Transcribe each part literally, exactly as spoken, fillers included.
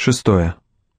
Шестое.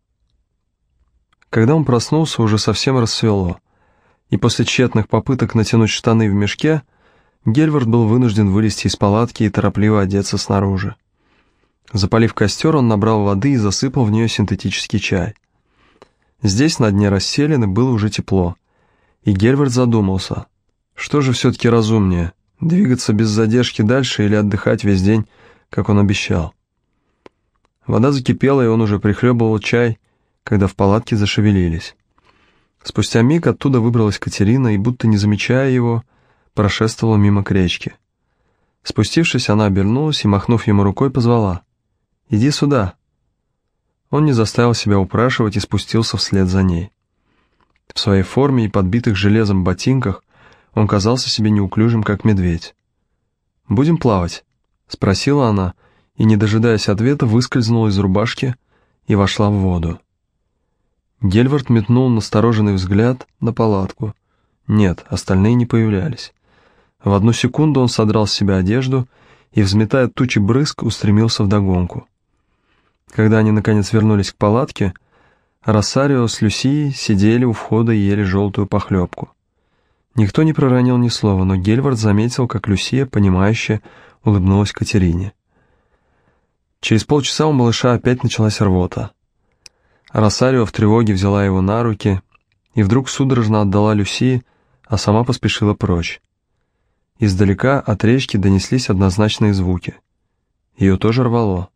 Когда он проснулся, уже совсем рассвело, и после тщетных попыток натянуть штаны в мешке, Гельвард был вынужден вылезти из палатки и торопливо одеться снаружи. Запалив костер, он набрал воды и засыпал в нее синтетический чай. Здесь, на дне расселины, было уже тепло, и Гельвард задумался, что же все-таки разумнее, двигаться без задержки дальше или отдыхать весь день, как он обещал. Вода закипела, и он уже прихлебывал чай, когда в палатке зашевелились. Спустя миг оттуда выбралась Катерина и, будто не замечая его, прошествовала мимо к речке. Спустившись, она обернулась и, махнув ему рукой, позвала: «Иди сюда». Он не заставил себя упрашивать и спустился вслед за ней. В своей форме и подбитых железом ботинках он казался себе неуклюжим, как медведь. «Будем плавать?» — спросила она, и, не дожидаясь ответа, выскользнула из рубашки и вошла в воду. Гельвард метнул настороженный взгляд на палатку. Нет, остальные не появлялись. В одну секунду он содрал с себя одежду и, взметая тучи брызг, устремился вдогонку. Когда они наконец вернулись к палатке, Росарио с Люсией сидели у входа и ели желтую похлебку. Никто не проронил ни слова, но Гельвард заметил, как Люсия, понимающе, улыбнулась Катерине. Через полчаса у малыша опять началась рвота. Росарио в тревоге взяла его на руки и вдруг судорожно отдала Люсии, а сама поспешила прочь. Издалека от речки донеслись однозначные звуки. Ее тоже рвало.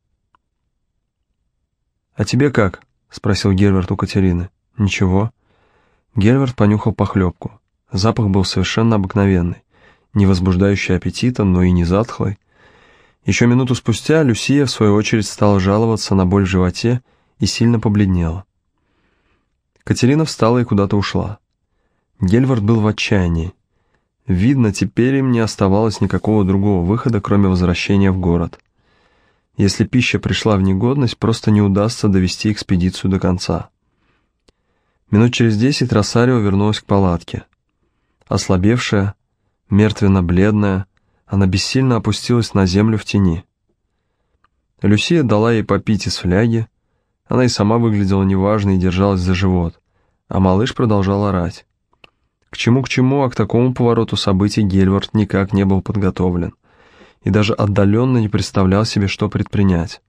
«А тебе как?» — спросил Гельвард у Катерины. «Ничего». Гельвард понюхал похлебку. Запах был совершенно обыкновенный, не возбуждающий аппетита, но и не затхлый. Еще минуту спустя Люсия, в свою очередь, стала жаловаться на боль в животе и сильно побледнела. Катерина встала и куда-то ушла. Гельвард был в отчаянии. Видно, теперь им не оставалось никакого другого выхода, кроме возвращения в город. Если пища пришла в негодность, просто не удастся довести экспедицию до конца. Минут через десять Росарио вернулась к палатке. Ослабевшая, мертвенно-бледная, она бессильно опустилась на землю в тени. Люсия дала ей попить из фляги. Она и сама выглядела неважно и держалась за живот, а малыш продолжал орать. К чему к чему, а к такому повороту событий Гельвард никак не был подготовлен и даже отдаленно не представлял себе, что предпринять.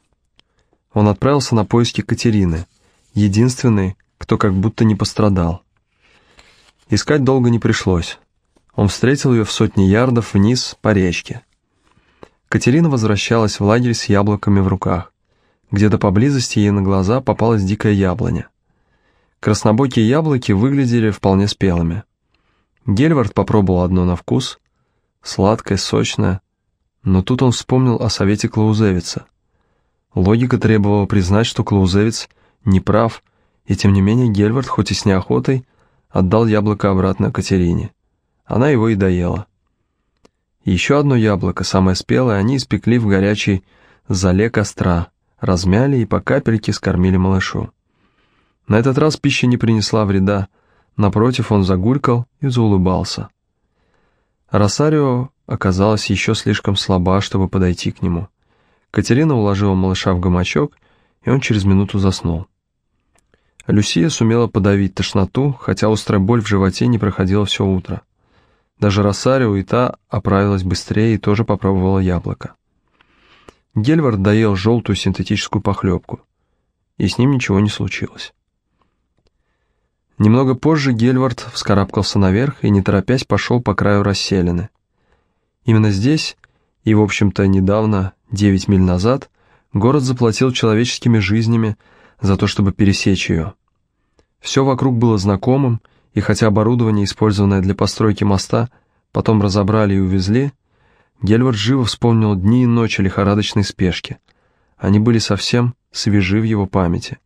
Он отправился на поиски Катерины, единственной, кто как будто не пострадал. Искать долго не пришлось. Он встретил ее в сотне ярдов вниз по речке. Катерина возвращалась в лагерь с яблоками в руках. Где-то поблизости ей на глаза попалась дикая яблоня. Краснобокие яблоки выглядели вполне спелыми. Гельвард попробовал одно на вкус, сладкое, сочное, но тут он вспомнил о совете Клаузевица. Логика требовала признать, что Клаузевиц не прав, и тем не менее Гельвард, хоть и с неохотой, отдал яблоко обратно Катерине. Она его и доела. Еще одно яблоко, самое спелое, они испекли в горячей золе костра, размяли и по капельке скормили малышу. На этот раз пища не принесла вреда, напротив, он загулькал и заулыбался. Росарио оказалась еще слишком слаба, чтобы подойти к нему. Катерина уложила малыша в гамачок, и он через минуту заснул. Люсия сумела подавить тошноту, хотя острая боль в животе не проходила все утро. Даже Росарио и та оправилась быстрее и тоже попробовала яблоко. Гельвард доел желтую синтетическую похлебку, и с ним ничего не случилось. Немного позже Гельвард вскарабкался наверх и, не торопясь, пошел по краю расселины. Именно здесь, и, в общем-то, недавно, девять миль назад, город заплатил человеческими жизнями за то, чтобы пересечь ее. Все вокруг было знакомым, и хотя оборудование, использованное для постройки моста, потом разобрали и увезли, Гельвард живо вспомнил дни и ночи лихорадочной спешки. Они были совсем свежи в его памяти.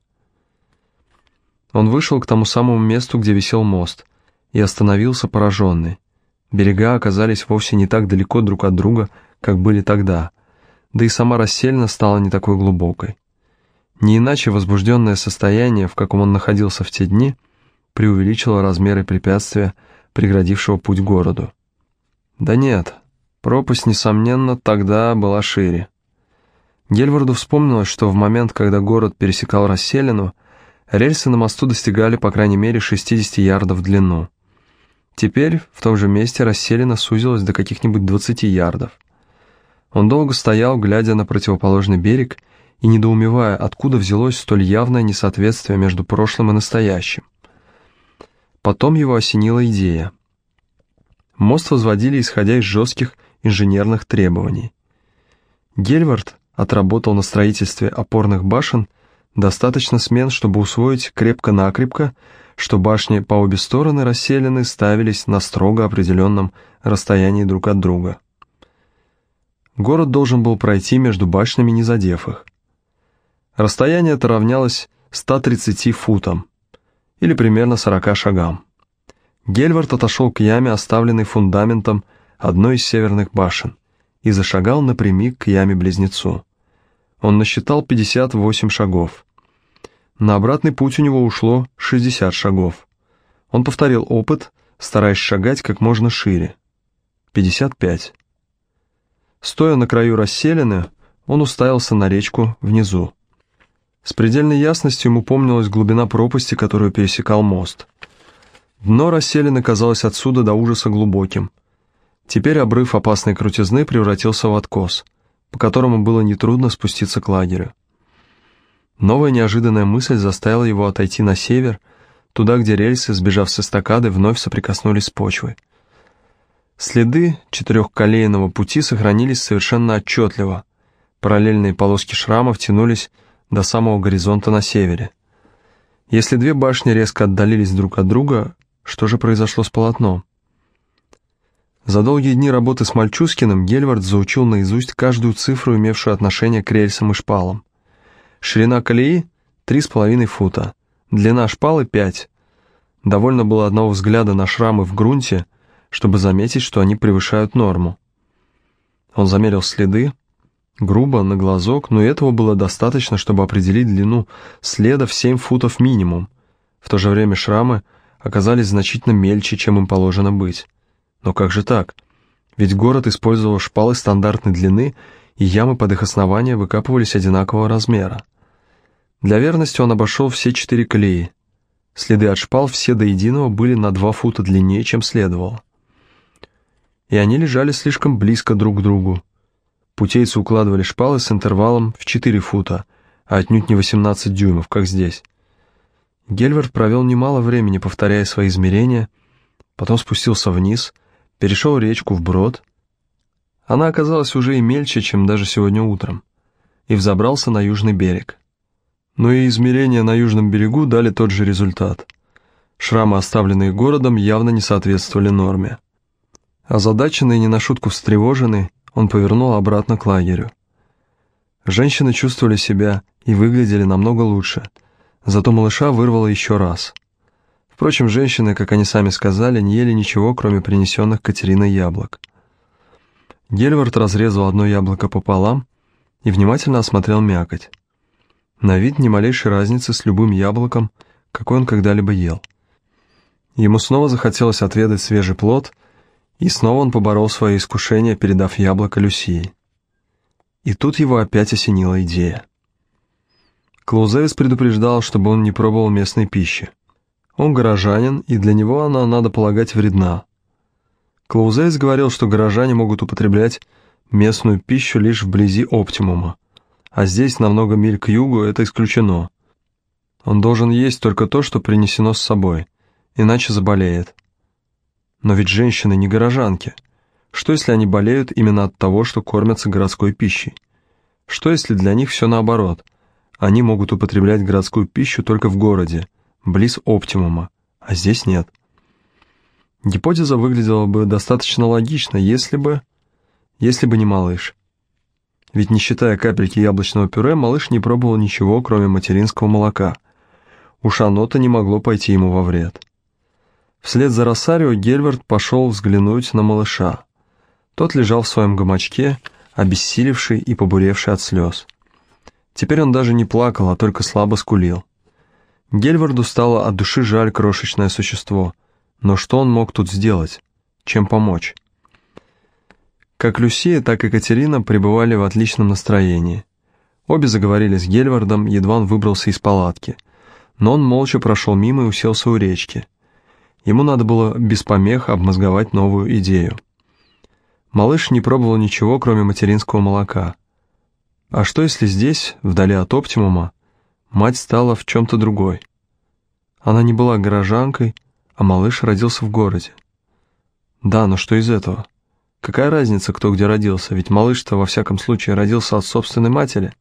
Он вышел к тому самому месту, где висел мост, и остановился пораженный. Берега оказались вовсе не так далеко друг от друга, как были тогда, да и сама расселена стала не такой глубокой. Не иначе возбужденное состояние, в каком он находился в те дни, преувеличило размеры препятствия, преградившего путь к городу. Да нет, пропасть, несомненно, тогда была шире. Гельварду вспомнилось, что в момент, когда город пересекал расселину, рельсы на мосту достигали по крайней мере шестьдесят ярдов в длину. Теперь в том же месте расселина сузилась до каких-нибудь двадцати ярдов. Он долго стоял, глядя на противоположный берег и недоумевая, откуда взялось столь явное несоответствие между прошлым и настоящим. Потом его осенила идея. Мост возводили, исходя из жестких инженерных требований. Гельвард отработал на строительстве опорных башен достаточно смен, чтобы усвоить крепко-накрепко, что башни по обе стороны расселены ставились на строго определенном расстоянии друг от друга. Город должен был пройти между башнями, не задев их. Расстояние это равнялось ста тридцати футам, или примерно сорока шагам. Гельвард отошел к яме, оставленной фундаментом одной из северных башен, и зашагал напрямик к яме-близнецу. Он насчитал пятьдесят восемь шагов. На обратный путь у него ушло шестьдесят шагов. Он повторил опыт, стараясь шагать как можно шире. пятьдесят пять. Стоя на краю расселины, он уставился на речку внизу. С предельной ясностью ему помнилась глубина пропасти, которую пересекал мост. Дно расселины казалось отсюда до ужаса глубоким. Теперь обрыв опасной крутизны превратился в откос, по которому было нетрудно спуститься к лагерю. Новая неожиданная мысль заставила его отойти на север, туда, где рельсы, сбежав с эстакады, вновь соприкоснулись с почвой. Следы четырехколейного пути сохранились совершенно отчетливо. Параллельные полоски шрамов тянулись до самого горизонта на севере. Если две башни резко отдалились друг от друга, что же произошло с полотном? За долгие дни работы с Мальчускиным Гельвард заучил наизусть каждую цифру, имевшую отношение к рельсам и шпалам. Ширина колеи — три с половиной фута, длина шпалы — пять. Довольно было одного взгляда на шрамы в грунте, чтобы заметить, что они превышают норму. Он замерил следы, грубо, на глазок, но этого было достаточно, чтобы определить длину следа в семь футов минимум. В то же время шрамы оказались значительно мельче, чем им положено быть. Но как же так? Ведь город использовал шпалы стандартной длины, и ямы под их основание выкапывались одинакового размера. Для верности он обошел все четыре колеи. Следы от шпал все до единого были на два фута длиннее, чем следовало. И они лежали слишком близко друг к другу. Путейцы укладывали шпалы с интервалом в четыре фута, а отнюдь не восемнадцать дюймов, как здесь. Гельвард провел немало времени, повторяя свои измерения, потом спустился вниз, перешел речку вброд. Она оказалась уже и мельче, чем даже сегодня утром, и взобрался на южный берег. Но и измерения на южном берегу дали тот же результат. Шрамы, оставленные городом, явно не соответствовали норме. Озадаченный и не на шутку встревоженный, он повернул обратно к лагерю. Женщины чувствовали себя и выглядели намного лучше, зато малыша вырвало еще раз. Впрочем, женщины, как они сами сказали, не ели ничего, кроме принесенных Катериной яблок. Гельвард разрезал одно яблоко пополам и внимательно осмотрел мякоть. На вид ни малейшей разницы с любым яблоком, какой он когда-либо ел. Ему снова захотелось отведать свежий плод, и снова он поборол свое искушение, передав яблоко Люсии. И тут его опять осенила идея. Клаузевис предупреждал, чтобы он не пробовал местной пищи. Он горожанин, и для него она, надо полагать, вредна. Клаузевис говорил, что горожане могут употреблять местную пищу лишь вблизи оптимума, а здесь, на много миль к югу, это исключено. Он должен есть только то, что принесено с собой, иначе заболеет. Но ведь женщины не горожанки. Что, если они болеют именно от того, что кормятся городской пищей? Что, если для них все наоборот? Они могут употреблять городскую пищу только в городе, близ оптимума, а здесь нет. Гипотеза выглядела бы достаточно логично, если бы... если бы не малыш. Ведь не считая капельки яблочного пюре, малыш не пробовал ничего, кроме материнского молока. Уж оно-то не могло пойти ему во вред. Вслед за Росарио Гельвард пошел взглянуть на малыша. Тот лежал в своем гамачке, обессилевший и побуревший от слез. Теперь он даже не плакал, а только слабо скулил. Гельварду стало от души жаль крошечное существо, но что он мог тут сделать? Чем помочь? Как Люсия, так и Катерина пребывали в отличном настроении. Обе заговорили с Гельвардом, едва он выбрался из палатки, но он молча прошел мимо и уселся у речки. Ему надо было без помех обмозговать новую идею. Малыш не пробовал ничего, кроме материнского молока. А что, если здесь, вдали от оптимума, мать стала в чем-то другой? Она не была горожанкой, а малыш родился в городе. Да, но что из этого? Какая разница, кто где родился, ведь малыш-то во всяком случае родился от собственной матери.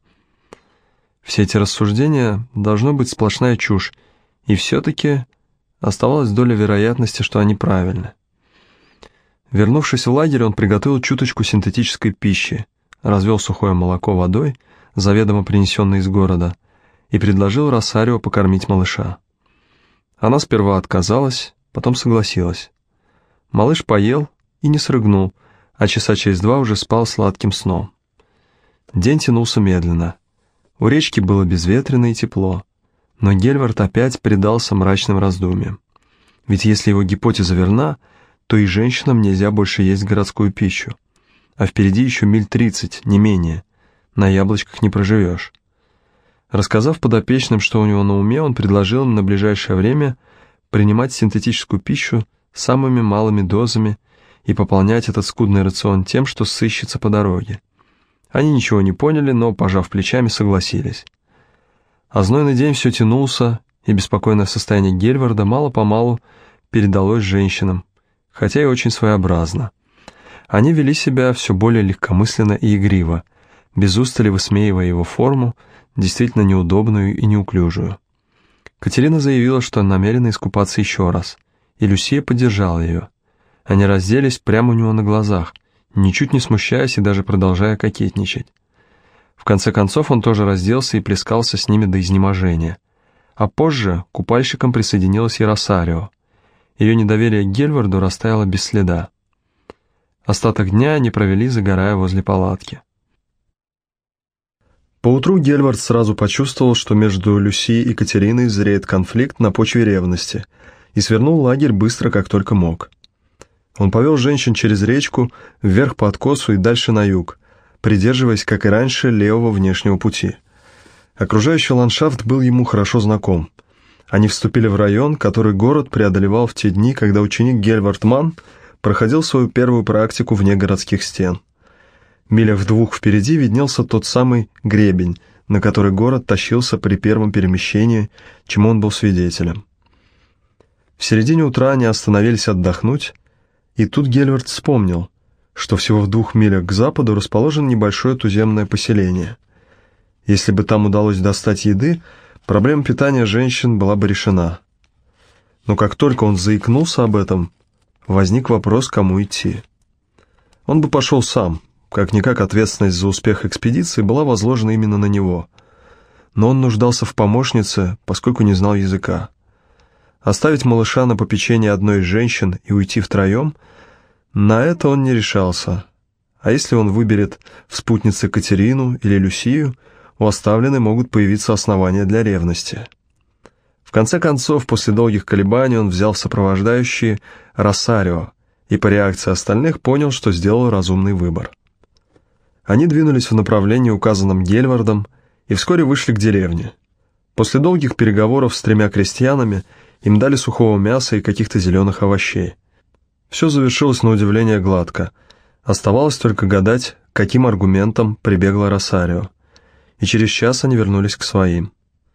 Все эти рассуждения должно быть сплошная чушь, и все-таки оставалась доля вероятности, что они правильны. Вернувшись в лагерь, он приготовил чуточку синтетической пищи, развел сухое молоко водой, заведомо принесенной из города, и предложил Росарио покормить малыша. Она сперва отказалась, потом согласилась. Малыш поел и не срыгнул, а часа через два уже спал сладким сном. День тянулся медленно. У речки было безветренно и тепло, но Гельвард опять предался мрачным раздумьям. Ведь если его гипотеза верна, то и женщинам нельзя больше есть городскую пищу, а впереди еще миль тридцать, не менее, на яблочках не проживешь. Рассказав подопечным, что у него на уме, он предложил им на ближайшее время принимать синтетическую пищу самыми малыми дозами и пополнять этот скудный рацион тем, что сыщется по дороге. Они ничего не поняли, но, пожав плечами, согласились. А знойный день все тянулся, и беспокойное состояние Гельварда мало-помалу передалось женщинам, хотя и очень своеобразно. Они вели себя все более легкомысленно и игриво, без устали высмеивая его форму, действительно неудобную и неуклюжую. Катерина заявила, что намерена искупаться еще раз, и Люсия поддержала ее. Они разделись прямо у него на глазах, ничуть не смущаясь и даже продолжая кокетничать. В конце концов он тоже разделся и плескался с ними до изнеможения. А позже к купальщикам присоединилась и Росарио. Ее недоверие к Гельварду растаяло без следа. Остаток дня они провели, загорая возле палатки. Поутру Гельвард сразу почувствовал, что между Люсией и Катериной зреет конфликт на почве ревности, и свернул лагерь быстро, как только мог. Он повел женщин через речку, вверх по откосу и дальше на юг, придерживаясь, как и раньше, левого внешнего пути. Окружающий ландшафт был ему хорошо знаком. Они вступили в район, который город преодолевал в те дни, когда ученик Гельвард Манн проходил свою первую практику вне городских стен. Милях в двух впереди виднелся тот самый гребень, на который город тащился при первом перемещении, чему он был свидетелем. В середине утра они остановились отдохнуть, и тут Гельвард вспомнил, что всего в двух милях к западу расположено небольшое туземное поселение. Если бы там удалось достать еды, проблема питания женщин была бы решена. Но как только он заикнулся об этом, возник вопрос, кому идти. Он бы пошел сам, как-никак ответственность за успех экспедиции была возложена именно на него. Но он нуждался в помощнице, поскольку не знал языка. Оставить малыша на попечение одной из женщин и уйти втроем, на это он не решался. А если он выберет в спутнице Катерину или Люсию, у оставленной могут появиться основания для ревности. В конце концов, после долгих колебаний он взял в сопровождающие Росарио и по реакции остальных понял, что сделал разумный выбор. Они двинулись в направлении, указанном Гельвардом, и вскоре вышли к деревне. После долгих переговоров с тремя крестьянами им дали сухого мяса и каких-то зеленых овощей. Все завершилось на удивление гладко. Оставалось только гадать, каким аргументом прибегла Росарио. И через час они вернулись к своим.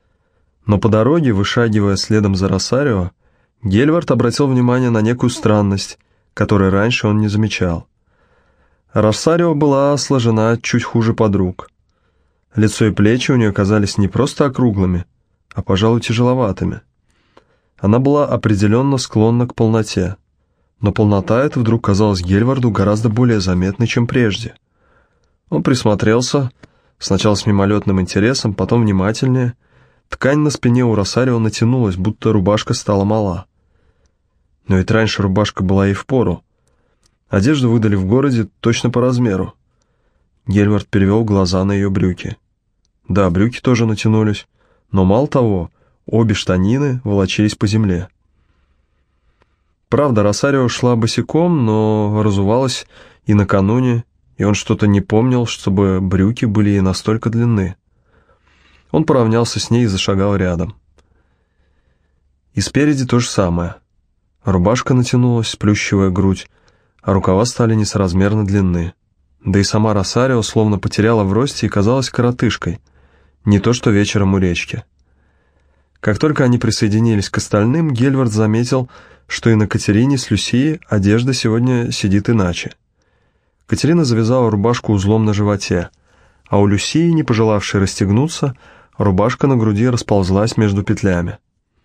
Но по дороге, вышагивая следом за Росарио, Гельвард обратил внимание на некую странность, которой раньше он не замечал. Росарио была сложена чуть хуже подруг. Лицо и плечи у нее казались не просто округлыми, а, пожалуй, тяжеловатыми. Она была определенно склонна к полноте, но полнота эта вдруг казалась Гельварду гораздо более заметной, чем прежде. Он присмотрелся, сначала с мимолетным интересом, потом внимательнее. Ткань на спине у Росарио натянулась, будто рубашка стала мала. Но ведь раньше рубашка была ей впору. Одежду выдали в городе точно по размеру. Гельвард перевел глаза на ее брюки. Да, брюки тоже натянулись, но мало того, обе штанины волочились по земле. Правда, Росарио шла босиком, но разувалась и накануне, и он что-то не помнил, чтобы брюки были ей настолько длинны. Он поравнялся с ней и зашагал рядом. И спереди то же самое. Рубашка натянулась, сплющивая грудь, а рукава стали несоразмерно длинны. Да и сама Росарио словно потеряла в росте и казалась коротышкой, не то что вечером у речки. Как только они присоединились к остальным, Гельвард заметил, что и на Катерине с Люсией одежда сегодня сидит иначе. Катерина завязала рубашку узлом на животе, а у Люсии, не пожелавшей расстегнуться, рубашка на груди расползлась между петлями.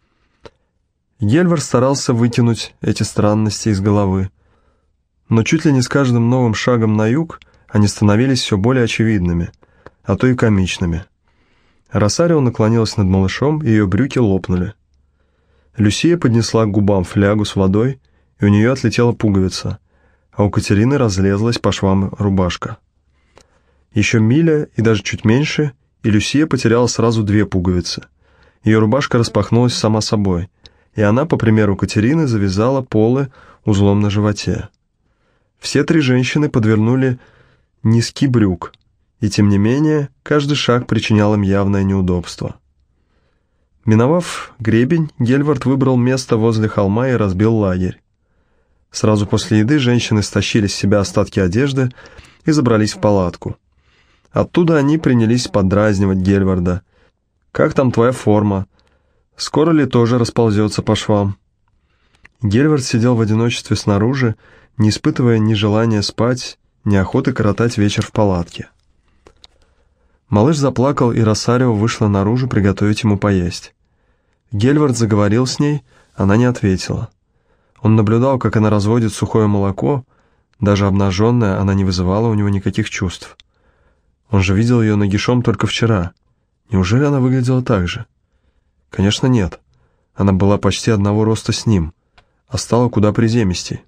Гельвард старался вытянуть эти странности из головы, но чуть ли не с каждым новым шагом на юг они становились все более очевидными, а то и комичными. Росарио наклонилась над малышом, и ее брюки лопнули. Люсия поднесла к губам флягу с водой, и у нее отлетела пуговица, а у Катерины разлезлась по швам рубашка. Еще миля и даже чуть меньше, и Люсия потеряла сразу две пуговицы. Ее рубашка распахнулась сама собой, и она, по примеру Катерины, завязала полы узлом на животе. Все три женщины подвернули низки брюк, и тем не менее каждый шаг причинял им явное неудобство. Миновав гребень, Гельвард выбрал место возле холма и разбил лагерь. Сразу после еды женщины стащили с себя остатки одежды и забрались в палатку. Оттуда они принялись подразнивать Гельварда. «Как там твоя форма? Скоро ли тоже расползется по швам?» Гельвард сидел в одиночестве снаружи, не испытывая ни желания спать, ни охоты коротать вечер в палатке. Малыш заплакал, и Росарио вышла наружу приготовить ему поесть. Гельвард заговорил с ней, она не ответила. Он наблюдал, как она разводит сухое молоко, даже обнаженная, она не вызывала у него никаких чувств. Он же видел ее нагишом только вчера. Неужели она выглядела так же? Конечно, нет. Она была почти одного роста с ним, а стала куда приземистей.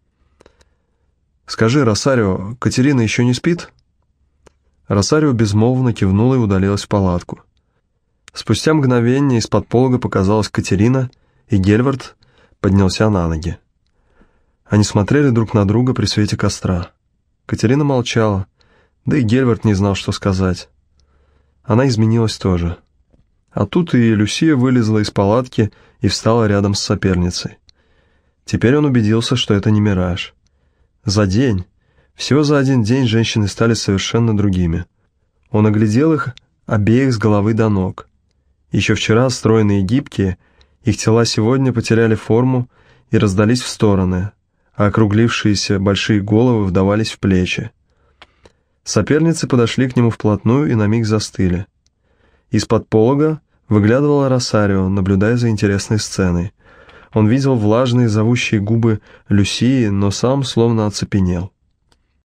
«Скажи, Росарио, Катерина еще не спит?» Росарио безмолвно кивнула и удалилась в палатку. Спустя мгновение из-под полога показалась Катерина, и Гельвард поднялся на ноги. Они смотрели друг на друга при свете костра. Катерина молчала, да и Гельвард не знал, что сказать. Она изменилась тоже. А тут и Люсия вылезла из палатки и встала рядом с соперницей. Теперь он убедился, что это не мираж. За день, всего за один день женщины стали совершенно другими. Он оглядел их обеих с головы до ног. Еще вчера стройные и гибкие, их тела сегодня потеряли форму и раздались в стороны, а округлившиеся большие головы вдавались в плечи. Соперницы подошли к нему вплотную и на миг застыли. Из-под полога выглядывала Росарио, наблюдая за интересной сценой. Он видел влажные зовущие губы Люсии, но сам словно оцепенел.